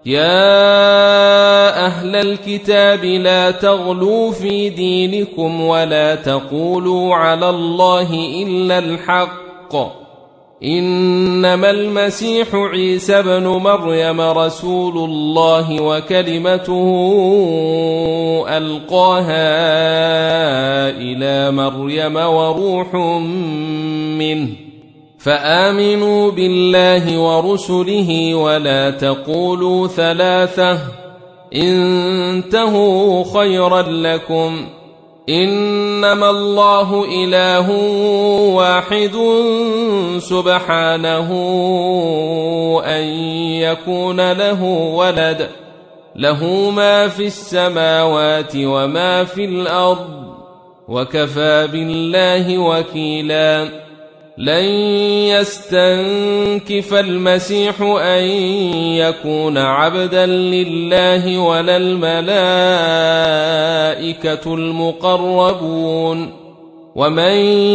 يا أهل الكتاب لا تغلوا في دينكم ولا تقولوا على الله إلا الحق إنما المسيح عيسى بن مريم رسول الله وكلمته ألقاها إلى مريم وروح منه فآمنوا بالله ورسله ولا تقولوا ثلاثة انتهوا خيرا لكم إنما الله إله واحد سبحانه أن يكون له ولد له ما في السماوات وما في الأرض وكفى بالله وكيلا لن يستنكف المسيح أن يكون عبدا لله ولا الملائكة المقربون ومن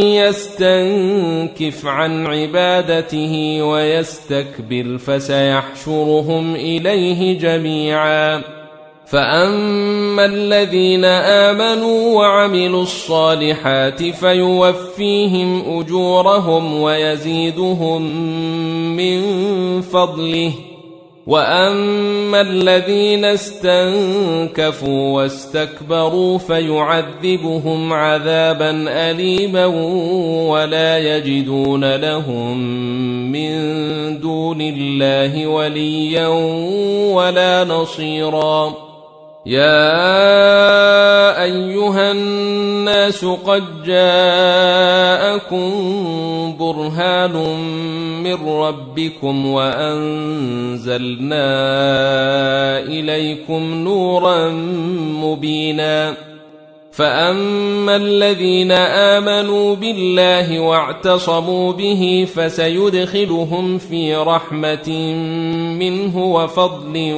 يستنكف عن عبادته ويستكبر فسيحشرهم إليه جميعا فأما الذين آمنوا وعملوا الصالحات فيوفيهم أجورهم ويزيدهم من فضله وأما الذين استنكفوا واستكبروا فيعذبهم عذابا أليما ولا يجدون لهم من دون الله وليا ولا نصيرا يا أيها الناس قد جاءكم برهان من ربكم وأنزلنا إليكم نورا مبينا فأما الذين آمنوا بالله واعتصموا به فسيدخلهم في رحمة منه وفضل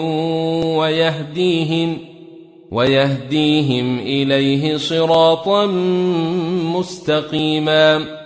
ويهديهم إليه صراطا مستقيما